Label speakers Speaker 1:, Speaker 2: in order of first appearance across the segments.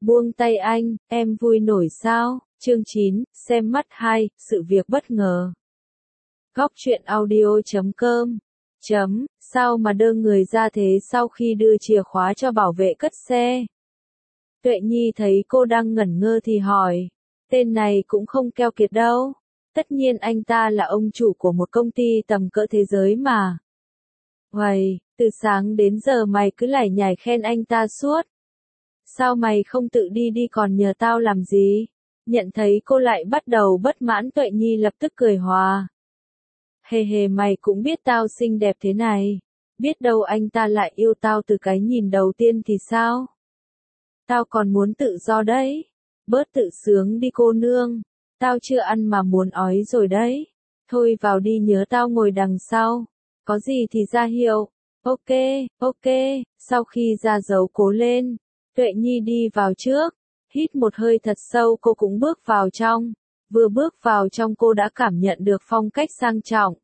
Speaker 1: Buông tay anh, em vui nổi sao? Chương 9, xem mắt 2, sự việc bất ngờ. Góc truyện audio.com. Sao mà đơ người ra thế sau khi đưa chìa khóa cho bảo vệ cất xe? Tuệ Nhi thấy cô đang ngẩn ngơ thì hỏi. Tên này cũng không keo kiệt đâu. Tất nhiên anh ta là ông chủ của một công ty tầm cỡ thế giới mà. Uầy, từ sáng đến giờ mày cứ lải nhải khen anh ta suốt. Sao mày không tự đi đi còn nhờ tao làm gì? Nhận thấy cô lại bắt đầu bất mãn, Tuệ Nhi lập tức cười hòa. Hề hề, mày cũng biết tao xinh đẹp thế này. Biết đâu anh ta lại yêu tao từ cái nhìn đầu tiên thì sao? Tao còn muốn tự do đấy. Bớt tự sướng đi cô nương. Tao chưa ăn mà muốn ói rồi đấy. Thôi vào đi, nhớ tao ngồi đằng sau. Có gì thì ra hiệu. Ok. Sau khi ra dấu cố lên, Tuệ Nhi đi vào trước. Hít một hơi thật sâu, cô cũng bước vào trong. Vừa bước vào trong cô đã cảm nhận được phong cách sang trọng,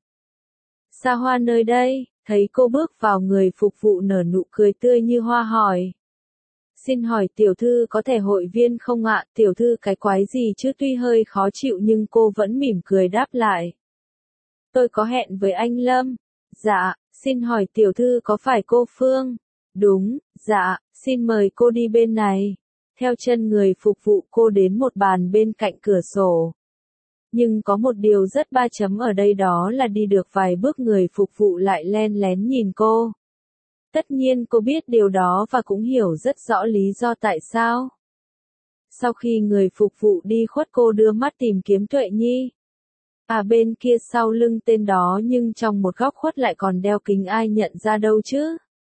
Speaker 1: xa hoa nơi đây. Thấy cô bước vào, người phục vụ nở nụ cười tươi như hoa hỏi. Xin hỏi tiểu thư có thể hội viên không ạ? Tiểu thư cái quái gì chứ? Tuy hơi khó chịu nhưng cô vẫn mỉm cười đáp lại. Tôi có hẹn với anh Lâm. Dạ, xin hỏi tiểu thư có phải cô Phương? Đúng, dạ, xin mời cô đi bên này. Theo chân người phục vụ cô đến một bàn bên cạnh cửa sổ. Nhưng có một điều rất ba chấm ở đây, đó là đi được vài bước người phục vụ lại len lén nhìn cô. Tất nhiên cô biết điều đó và cũng hiểu rất rõ lý do tại sao. Sau khi người phục vụ đi khuất, cô đưa mắt tìm kiếm Tuệ Nhi. Bên kia sau lưng tên đó, nhưng trong một góc khuất lại còn đeo kính, ai nhận ra đâu chứ.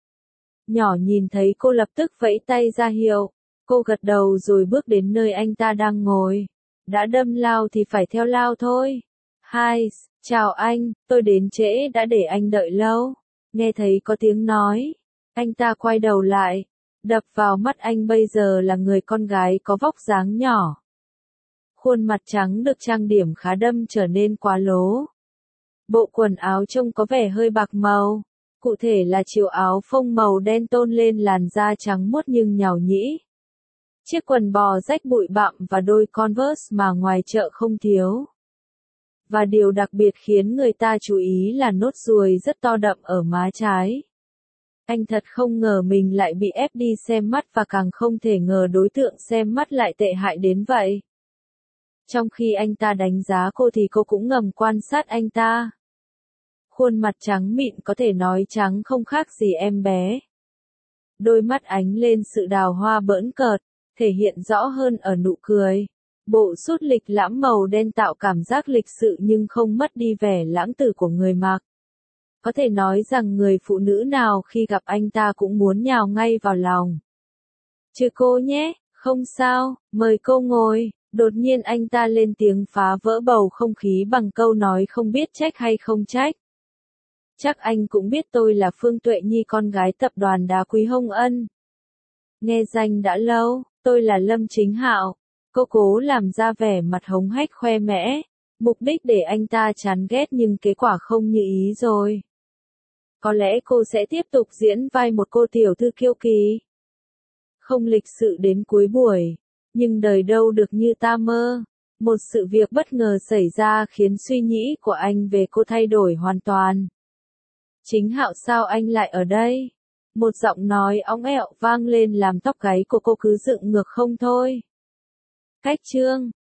Speaker 1: Nhỏ nhìn thấy cô lập tức vẫy tay ra hiệu. Cô gật đầu rồi bước đến nơi anh ta đang ngồi. Đã đâm lao thì phải theo lao thôi. Hi, chào anh, tôi đến trễ, đã để anh đợi lâu. Nghe thấy có tiếng nói, anh ta quay đầu lại. Đập vào mắt anh bây giờ là người con gái có vóc dáng nhỏ. Khuôn mặt trắng được trang điểm khá đâm trở nên quá lố. Bộ quần áo trông có vẻ hơi bạc màu. Cụ thể là chiều áo phông màu đen tôn lên làn da trắng muốt nhưng nhàu nhĩ. Chiếc quần bò rách bụi bặm và đôi Converse mà ngoài chợ không thiếu. Và điều đặc biệt khiến người ta chú ý là nốt ruồi rất to đậm ở má trái. Anh thật không ngờ mình lại bị ép đi xem mắt, và càng không thể ngờ đối tượng xem mắt lại tệ hại đến vậy. Trong khi anh ta đánh giá cô thì cô cũng ngầm quan sát anh ta. Khuôn mặt trắng mịn, có thể nói trắng không khác gì em bé. Đôi mắt ánh lên sự đào hoa bỡn cợt, thể hiện rõ hơn ở nụ cười. Bộ sút lịch lãm màu đen tạo cảm giác lịch sự nhưng không mất đi vẻ lãng tử của người mặc. Có thể nói rằng người phụ nữ nào khi gặp anh ta cũng muốn nhào ngay vào lòng. Chứ cô nhé, không sao, mời cô ngồi. Đột nhiên anh ta lên tiếng phá vỡ bầu không khí bằng câu nói không biết trách hay không trách. Chắc anh cũng biết tôi là Phương Tuệ Nhi, con gái tập đoàn Đá Quý Hồng Ân. Nghe danh đã lâu, tôi là Lâm Chính Hạo. Cô cố làm ra vẻ mặt hống hách khoe mẽ, mục đích để anh ta chán ghét nhưng kết quả không như ý rồi. Có lẽ cô sẽ tiếp tục diễn vai một cô tiểu thư kiêu kỳ, không lịch sự đến cuối buổi, nhưng đời đâu được như ta mơ. Một sự việc bất ngờ xảy ra khiến suy nghĩ của anh về cô thay đổi hoàn toàn. Chính Hạo, sao anh lại ở đây? Một giọng nói óng ẹo vang lên làm tóc gáy của cô cứ dựng ngược không thôi. Cách chương,